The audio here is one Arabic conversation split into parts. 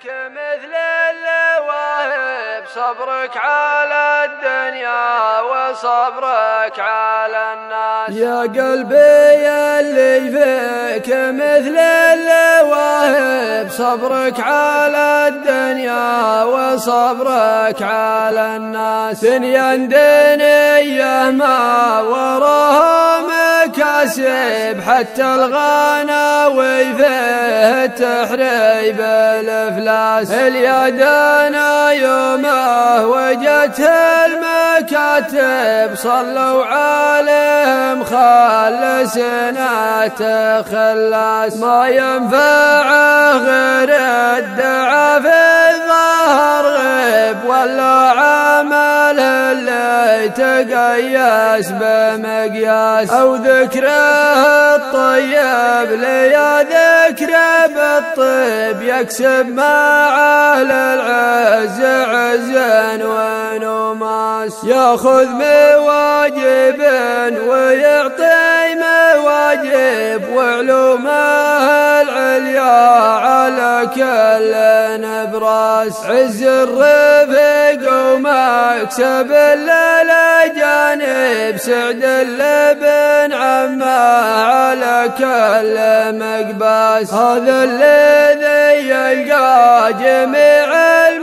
مثل الواهب صبرك على الدنيا وصبرك على الناس. يا قلبي اللي فيك مثل الواهب صبرك على الدنيا وصبرك على الناس. دنيا دنيا ما وراها مكاسب حتى الغناوي فيه تحريب الافلاس. اليدنا يومه وجت المكاتب صلوا عليهم خلصنا تخلص. ما ينفعه غير الدعاء في الظهر غيب ولا عمل اللي تقيس بمقياس. او ذكره الطيب ليا ذكره بالطيب يكسب مع العز عزا ونماس. ياخذ مواجب ويعطي مواجب وعلومه العليا على كل نبراس. عز الرفيق ومكسب للأجانب سعد اللبن عمه على كل مقباس. هذا الذي يلقى جميع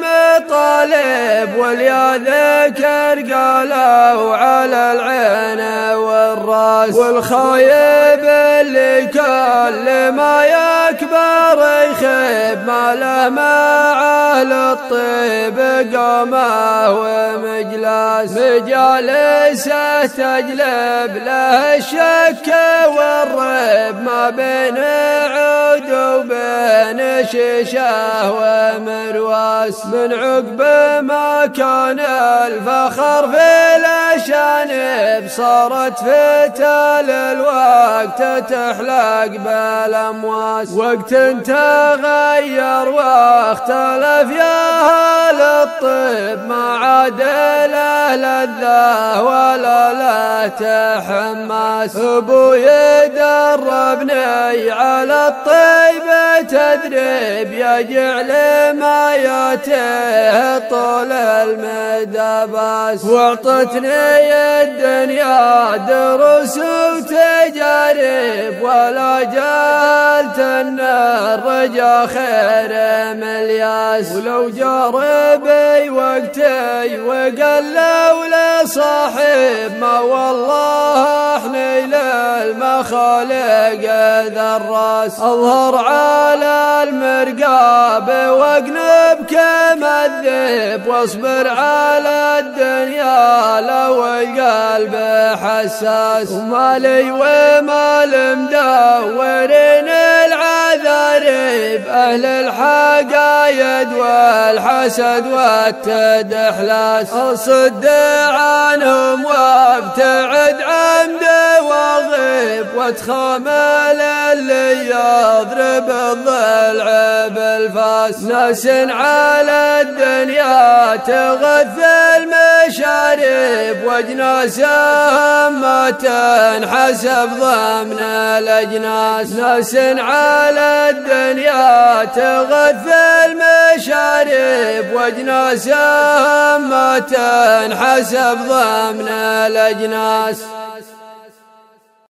المطالب واليا ذكر قالوا على العين والراس. والخايب اللي كل ما يكبر يخيب ما له مع أهل الطيب قامه ومجلاس. مجالسه تجلب له الشك والريب ما بين عود وبين شيشه ومرواس. من عقب ما كان الفخر في الأشانب صارت فتال الوقت تحلق بالأمواس. وقت تغير واختلف يا أهل الطب ما عاد له لذة ولا له تحماس. أبوي دربني على الطيب تدريب يجعل ما ياته طول المدى باس. واعطتني الدنيا دروس وتجارب ولا جالت ان الرجا خير ملياس. ولو جاربي وقتي وقلوا لصاحب ما والله احني للمخالق ذراس. اظهر على المرقاب واقنب كمذب واصبر على الدنيا لو القلب حساس. ومالي ومال مدورين العذاريب أهل الحقايد والحسد والتدحلاس. أصد عنهم وابتعد عمد وغيب واتخامل اللي يضرب الضلع بالفاس. ناس على الدنيا تغذى المشارب واجناسهم ما تنحسب ضمن الاجناس. ناس على الدنيا تغذى المشارب واجناسهم ما تنحسب ضمن الاجناس.